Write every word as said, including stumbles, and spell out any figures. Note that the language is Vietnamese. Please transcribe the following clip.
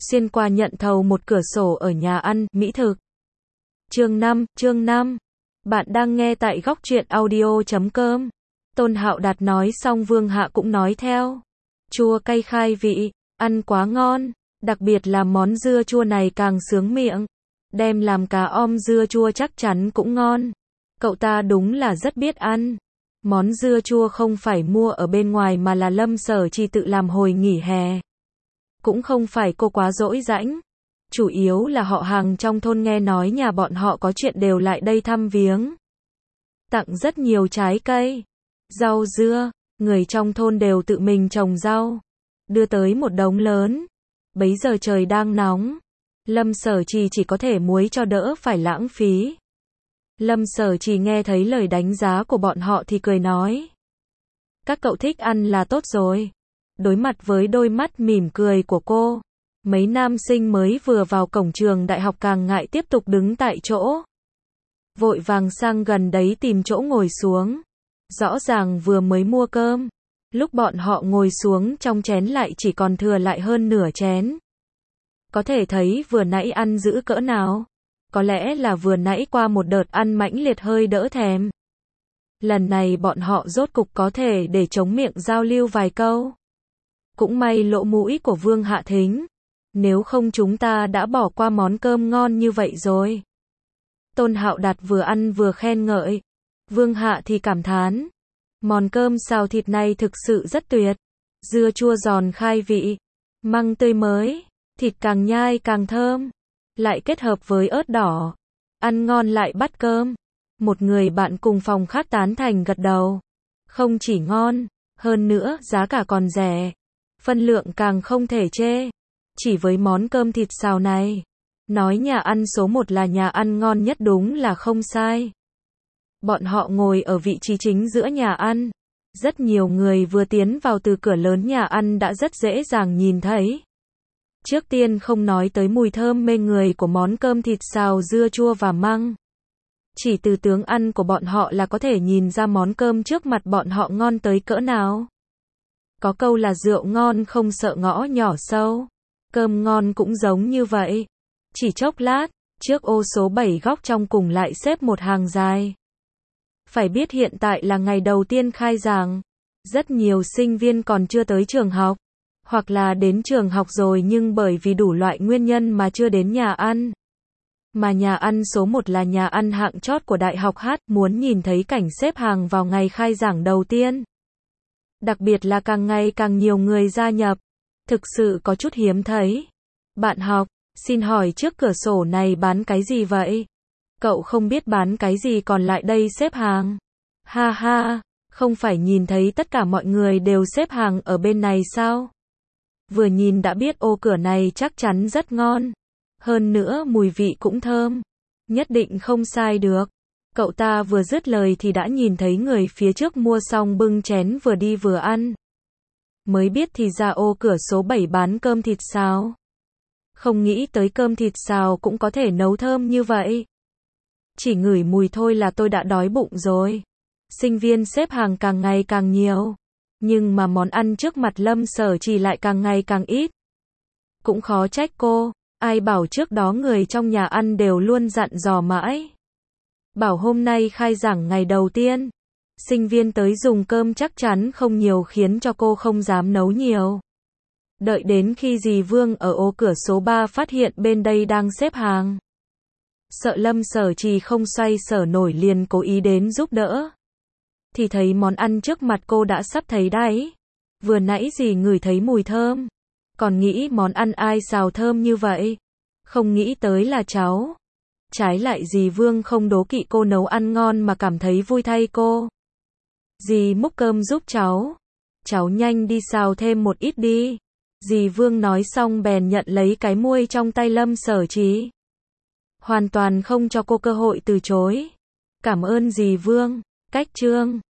xuyên qua nhận thầu một cửa sổ ở nhà ăn, mỹ thực. Chương năm, chương năm. Bạn đang nghe tại góc truyện audio chấm com. Tôn Hạo Đạt nói xong Vương Hạ cũng nói theo. Chua cay khai vị, ăn quá ngon, đặc biệt là món dưa chua này càng sướng miệng. Đem làm cá om dưa chua chắc chắn cũng ngon. Cậu ta đúng là rất biết ăn. Món dưa chua không phải mua ở bên ngoài mà là Lâm Sở Trì tự làm hồi nghỉ hè. Cũng không phải cô quá dỗi rãnh. Chủ yếu là họ hàng trong thôn nghe nói nhà bọn họ có chuyện đều lại đây thăm viếng. Tặng rất nhiều trái cây, rau dưa, người trong thôn đều tự mình trồng rau. Đưa tới một đống lớn. Bấy giờ trời đang nóng. Lâm Sở Trì chỉ có thể muối cho đỡ phải lãng phí. Lâm Sở Trì nghe thấy lời đánh giá của bọn họ thì cười nói. Các cậu thích ăn là tốt rồi. Đối mặt với đôi mắt mỉm cười của cô, mấy nam sinh mới vừa vào cổng trường đại học càng ngại tiếp tục đứng tại chỗ. Vội vàng sang gần đấy tìm chỗ ngồi xuống. Rõ ràng vừa mới mua cơm. Lúc bọn họ ngồi xuống trong chén lại chỉ còn thừa lại hơn nửa chén. Có thể thấy vừa nãy ăn dữ cỡ nào. Có lẽ là vừa nãy qua một đợt ăn mãnh liệt hơi đỡ thèm. Lần này bọn họ rốt cục có thể để chống miệng giao lưu vài câu. Cũng may lỗ mũi của Vương Hạ thính. Nếu không chúng ta đã bỏ qua món cơm ngon như vậy rồi. Tôn Hạo Đạt vừa ăn vừa khen ngợi. Vương Hạ thì cảm thán. Món cơm xào thịt này thực sự rất tuyệt. Dưa chua giòn khai vị. Măng tươi mới. Thịt càng nhai càng thơm. Lại kết hợp với ớt đỏ. Ăn ngon lại bắt cơm. Một người bạn cùng phòng khác tán thành gật đầu. Không chỉ ngon, hơn nữa giá cả còn rẻ. Phân lượng càng không thể chê. Chỉ với món cơm thịt xào này. Nói nhà ăn số một là nhà ăn ngon nhất đúng là không sai. Bọn họ ngồi ở vị trí chính giữa nhà ăn. Rất nhiều người vừa tiến vào từ cửa lớn nhà ăn đã rất dễ dàng nhìn thấy. Trước tiên không nói tới mùi thơm mê người của món cơm thịt xào dưa chua và măng. Chỉ từ tướng ăn của bọn họ là có thể nhìn ra món cơm trước mặt bọn họ ngon tới cỡ nào. Có câu là rượu ngon không sợ ngõ nhỏ sâu. Cơm ngon cũng giống như vậy. Chỉ chốc lát, trước ô số bảy góc trong cùng lại xếp một hàng dài. Phải biết hiện tại là ngày đầu tiên khai giảng. Rất nhiều sinh viên còn chưa tới trường học. Hoặc là đến trường học rồi nhưng bởi vì đủ loại nguyên nhân mà chưa đến nhà ăn. Mà nhà ăn số một là nhà ăn hạng chót của Đại học Hát, muốn nhìn thấy cảnh xếp hàng vào ngày khai giảng đầu tiên. Đặc biệt là càng ngày càng nhiều người gia nhập. Thực sự có chút hiếm thấy. Bạn học, xin hỏi trước cửa sổ này bán cái gì vậy? Cậu không biết bán cái gì còn lại đây xếp hàng. Ha ha, không phải nhìn thấy tất cả mọi người đều xếp hàng ở bên này sao? Vừa nhìn đã biết ô cửa này chắc chắn rất ngon. Hơn nữa mùi vị cũng thơm. Nhất định không sai được. Cậu ta vừa dứt lời thì đã nhìn thấy người phía trước mua xong bưng chén vừa đi vừa ăn. Mới biết thì ra ô cửa số bảy bán cơm thịt xào. Không nghĩ tới cơm thịt xào cũng có thể nấu thơm như vậy. Chỉ ngửi mùi thôi là tôi đã đói bụng rồi. Sinh viên xếp hàng càng ngày càng nhiều. Nhưng mà món ăn trước mặt Lâm Sở Trì lại càng ngày càng ít. Cũng khó trách cô. Ai bảo trước đó người trong nhà ăn đều luôn dặn dò mãi. Bảo hôm nay khai giảng ngày đầu tiên. Sinh viên tới dùng cơm chắc chắn không nhiều khiến cho cô không dám nấu nhiều. Đợi đến khi dì Vương ở ô cửa số ba phát hiện bên đây đang xếp hàng. Sợ Lâm Sở Trì không xoay sở nổi liền cố ý đến giúp đỡ. Thì thấy món ăn trước mặt cô đã sắp thấy đáy. Vừa nãy dì ngửi thấy mùi thơm. Còn nghĩ món ăn ai xào thơm như vậy. Không nghĩ tới là cháu. Trái lại dì Vương không đố kỵ cô nấu ăn ngon mà cảm thấy vui thay cô. Dì múc cơm giúp cháu. Cháu nhanh đi xào thêm một ít đi. Dì Vương nói xong bèn nhận lấy cái muôi trong tay Lâm Sở Trì. Hoàn toàn không cho cô cơ hội từ chối. Cảm ơn dì Vương. Cách chương